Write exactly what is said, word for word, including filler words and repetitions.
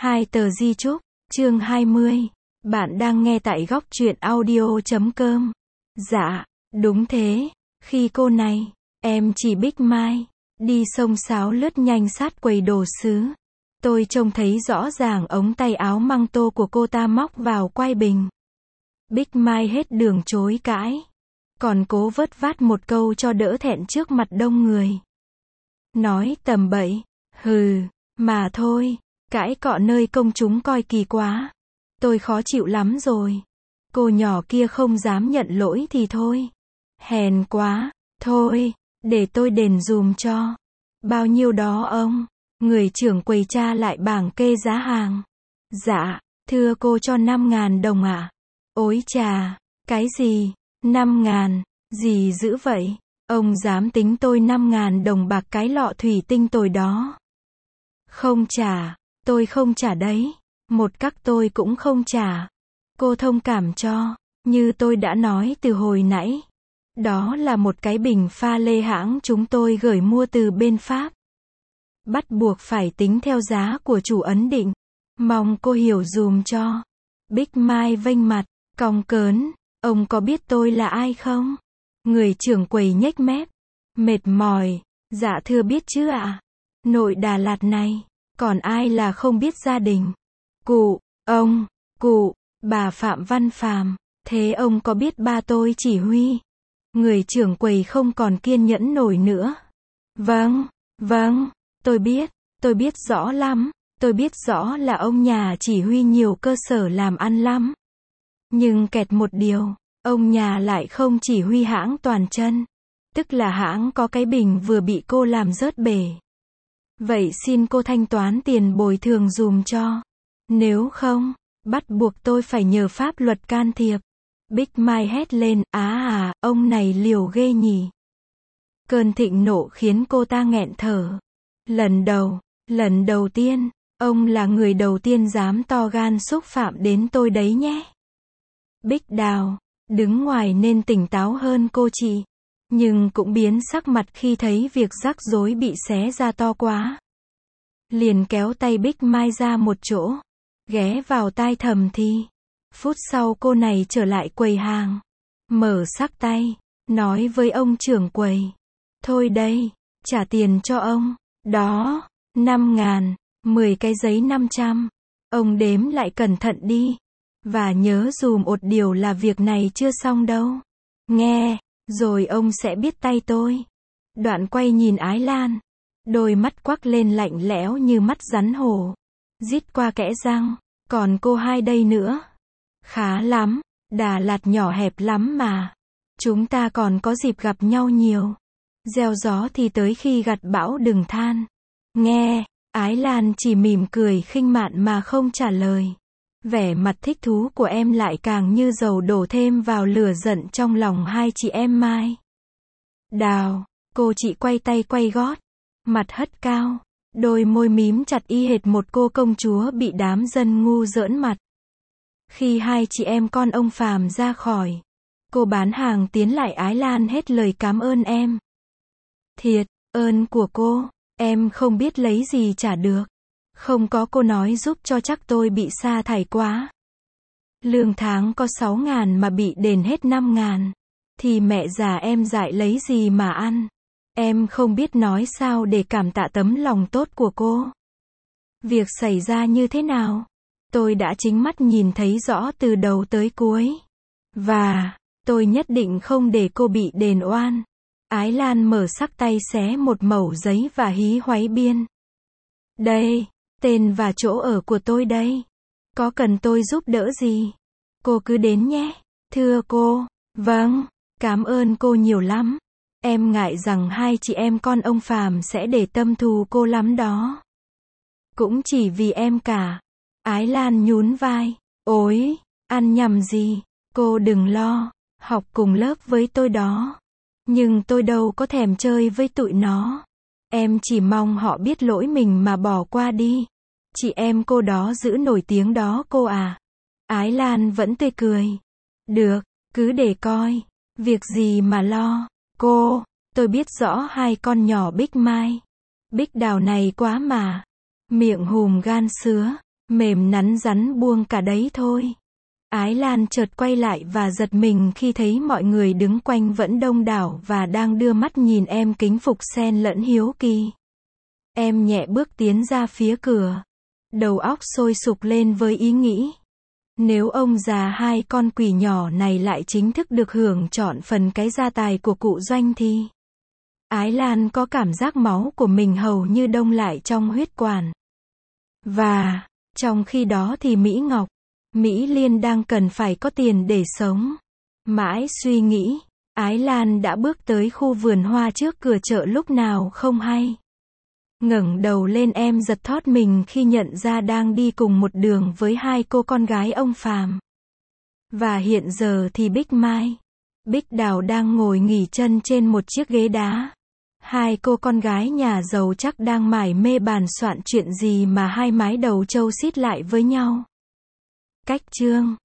Hai tờ di chúc, chương hai mươi. Bạn đang nghe tại góc truyện audio chấm com. Dạ, đúng thế. Khi cô này, em chỉ Bích Mai, đi xông xáo lướt nhanh sát quầy đồ sứ. Tôi trông thấy rõ ràng ống tay áo măng tô của cô ta móc vào quai bình. Bích Mai hết đường chối cãi. Còn cố vớt vát một câu cho đỡ thẹn trước mặt đông người. Nói tầm bậy, hừ, mà thôi. Cãi cọ nơi công chúng coi kỳ quá. Tôi khó chịu lắm rồi. Cô nhỏ kia không dám nhận lỗi thì thôi. Hèn quá. Thôi, để tôi đền dùm cho. Bao nhiêu đó ông? Người trưởng quầy tra lại bảng kê giá hàng. Dạ, thưa cô cho năm ngàn đồng ạ. À? Ôi chà, cái gì? năm ngàn, gì dữ vậy? Ông dám tính tôi năm ngàn đồng bạc cái lọ thủy tinh tồi đó. Không trả. Tôi không trả đấy. Một các tôi cũng không trả. Cô thông cảm cho. Như tôi đã nói từ hồi nãy. Đó là một cái bình pha lê hãng chúng tôi gửi mua từ bên Pháp. Bắt buộc phải tính theo giá của chủ ấn định. Mong cô hiểu dùm cho. Bích Mai vênh mặt, cong cớn. Ông có biết tôi là ai không? Người trưởng quầy nhếch mép. Mệt mỏi. Dạ thưa biết chứ ạ. À? Nội Đà Lạt này. Còn ai là không biết gia đình? Cụ, ông, cụ, bà Phạm Văn Phàm. Thế ông có biết ba tôi chỉ huy? Người trưởng quầy không còn kiên nhẫn nổi nữa. Vâng, vâng, tôi biết, tôi biết rõ lắm. Tôi biết rõ là ông nhà chỉ huy nhiều cơ sở làm ăn lắm. Nhưng kẹt một điều, ông nhà lại không chỉ huy hãng toàn chân. Tức là hãng có cái bình vừa bị cô làm rớt bể. Vậy xin cô thanh toán tiền bồi thường dùm cho. Nếu không, bắt buộc tôi phải nhờ pháp luật can thiệp. Bích Mai hét lên, á à, ông này liều ghê nhỉ. Cơn thịnh nộ khiến cô ta nghẹn thở. Lần đầu, lần đầu tiên, ông là người đầu tiên dám to gan xúc phạm đến tôi đấy nhé. Bích Đào, đứng ngoài nên tỉnh táo hơn cô chị. Nhưng cũng biến sắc mặt khi thấy việc rắc rối bị xé ra to quá. Liền kéo tay Bích Mai ra một chỗ. Ghé vào tai thầm thì. Phút sau cô này trở lại quầy hàng. Mở sắc tay. Nói với ông trưởng quầy. Thôi đây, trả tiền cho ông. Đó, năm ngàn, mười cái giấy năm trăm. Ông đếm lại cẩn thận đi. Và nhớ dùm một điều là việc này chưa xong đâu. Nghe. Rồi ông sẽ biết tay tôi. Đoạn quay nhìn Ái Lan. Đôi mắt quắc lên lạnh lẽo như mắt rắn hổ. Rít qua kẽ răng. Còn cô hai đây nữa. Khá lắm. Đà Lạt nhỏ hẹp lắm mà. Chúng ta còn có dịp gặp nhau nhiều. Gieo gió thì tới khi gặt bão đừng than. Nghe. Ái Lan chỉ mỉm cười khinh mạn mà không trả lời. Vẻ mặt thích thú của em lại càng như dầu đổ thêm vào lửa giận trong lòng hai chị em Mai. Đào, cô chị quay tay quay gót, mặt hất cao, đôi môi mím chặt y hệt một cô công chúa bị đám dân ngu giỡn mặt. Khi hai chị em con ông Phàm ra khỏi, cô bán hàng tiến lại Ái Lan hết lời cảm ơn em. Thiệt, ơn của cô, em không biết lấy gì trả được. Không có cô nói giúp cho chắc tôi bị sa thải quá. Lương tháng có sáu ngàn mà bị đền hết năm ngàn. Thì mẹ già em dại lấy gì mà ăn. Em không biết nói sao để cảm tạ tấm lòng tốt của cô. Việc xảy ra như thế nào? Tôi đã chính mắt nhìn thấy rõ từ đầu tới cuối. Và, tôi nhất định không để cô bị đền oan. Ái Lan mở sắc tay xé một mẩu giấy và hí hoáy biên. Đây. Tên và chỗ ở của tôi đây. Có cần tôi giúp đỡ gì? Cô cứ đến nhé. Thưa cô. Vâng. Cảm ơn cô nhiều lắm. Em ngại rằng hai chị em con ông Phàm sẽ để tâm thù cô lắm đó. Cũng chỉ vì em cả. Ái Lan nhún vai. Ôi, ăn nhầm gì? Cô đừng lo. Học cùng lớp với tôi đó. Nhưng tôi đâu có thèm chơi với tụi nó. Em chỉ mong họ biết lỗi mình mà bỏ qua đi. Chị em cô đó giữ nổi tiếng đó cô à. Ái Lan vẫn tươi cười. Được, cứ để coi. Việc gì mà lo. Cô, tôi biết rõ hai con nhỏ Bích Mai. Bích Đào này quá mà. Miệng hùm gan sứa. Mềm nắn rắn buông cả đấy thôi. Ái Lan chợt quay lại và giật mình khi thấy mọi người đứng quanh vẫn đông đảo và đang đưa mắt nhìn em kính phục xen lẫn hiếu kỳ. Em nhẹ bước tiến ra phía cửa. Đầu óc sôi sục lên với ý nghĩ. Nếu ông già hai con quỷ nhỏ này lại chính thức được hưởng trọn phần cái gia tài của cụ Doanh thì... Ái Lan có cảm giác máu của mình hầu như đông lại trong huyết quản. Và, trong khi đó thì Mỹ Ngọc, Mỹ Liên đang cần phải có tiền để sống. Mãi suy nghĩ, Ái Lan đã bước tới khu vườn hoa trước cửa chợ lúc nào không hay. Ngẩng đầu lên em giật thót mình khi nhận ra đang đi cùng một đường với hai cô con gái ông Phàm. Và hiện giờ thì Bích Mai, Bích Đào đang ngồi nghỉ chân trên một chiếc ghế đá. Hai cô con gái nhà giàu chắc đang mải mê bàn soạn chuyện gì mà hai mái đầu trâu xít lại với nhau. Cách chương